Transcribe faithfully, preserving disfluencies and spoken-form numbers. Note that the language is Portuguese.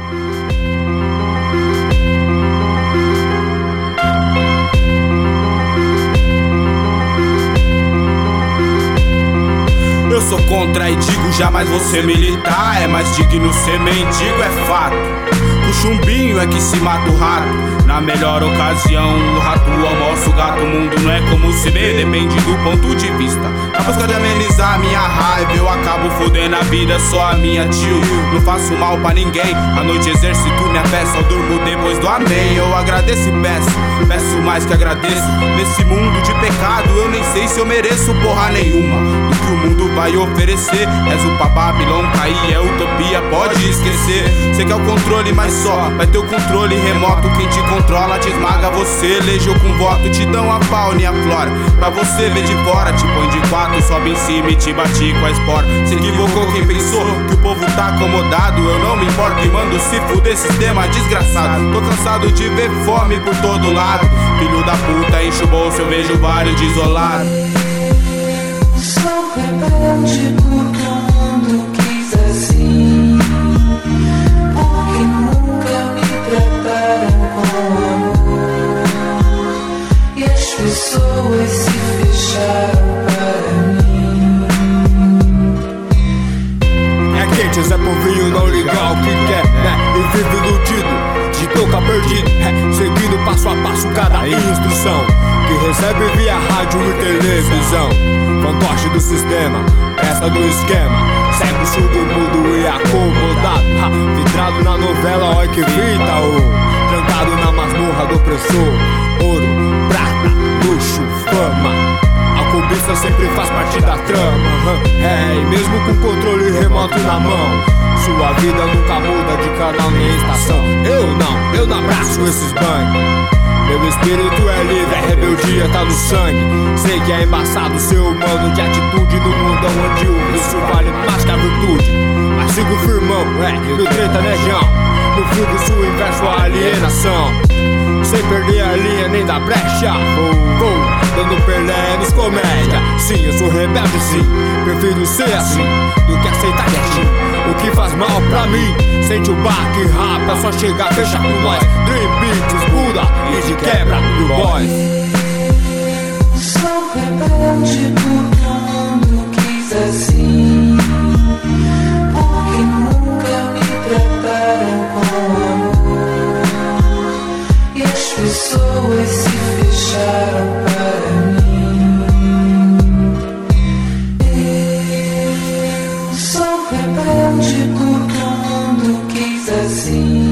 Eu sou contra e digo, jamais vou ser militar. É mais digno ser mendigo, é fato. O chumbinho é que se mata o rato. Na melhor ocasião, o rato almoça o gato. O mundo não é como se vê, depende do ponto de vista. Na busca de amenizar minha raiva, eu acabo fodendo a vida, só a minha tio. Não faço mal pra ninguém, à noite exercito minha fé, só durmo depois do amém. Eu agradeço e peço, peço mais que agradeço. Nesse mundo de pecado, eu nem sei se eu mereço porra nenhuma do que o mundo vai oferecer. Rezo pra Babilônia cair, é utopia, pode esquecer. Sei que é o controle, mas só vai ter o controle remoto. Quem te controla te esmaga você. Elegeu com voto, te dão a fauna e a flora. Pra você ver de fora, te põe de quatro, sobe em cima e te bate com a espora. Se equivocou quem pensou que o povo tá acomodado. Eu não me importo e mando se fuder, sistema desgraçado. Tô cansado de ver fome por todo lado. Filho da puta, enche o bolso, eu vejo vários desolados. Eu sou rebelde porque o mundo quis assim, porque nunca me trataram com amor, e as pessoas se fecharam para mim. É quente, Zé Povinho não liga o que quer, né? E vive iludido, de toca perdido, é, seguindo passo a passo cada instrução que recebe via rádio e televisão. Fantoche do sistema, peça do esquema, sempre surdo, mudo e acomodado, ha, vidrado na novela, olha que fita, oh. Trancado na masmorra do opressor. Ouro, prata, luxo, fama, a cobiça sempre faz parte da trama, é, e mesmo com controle remoto na mão, sua vida nunca muda de canal nem estação. Eu não, eu não abraço esses banhos. Meu espírito é livre, a rebeldia tá no sangue. Sei que é embaçado ser humano de atitude no mundão onde o vício vale mais que a virtude. Mas sigo firmão, é, no treta nejão, no fluxo inverso a alienação, sem perder a linha nem da brecha. Vou, vou, dando Pelé nos comédia. Sim, eu sou rebelde sim, prefiro ser assim do que aceitar quietinho o que faz mal pra mim. Sente o baque rápido, é só chegar, fecha com nós. Dream Beats, Buda e de quebra do boys. Eu sou rebelde porque o mundo quis assim, porque nunca me trataram com amor, e as pessoas se fecharam para mim. Eu sou rebelde porque o mundo quis assim.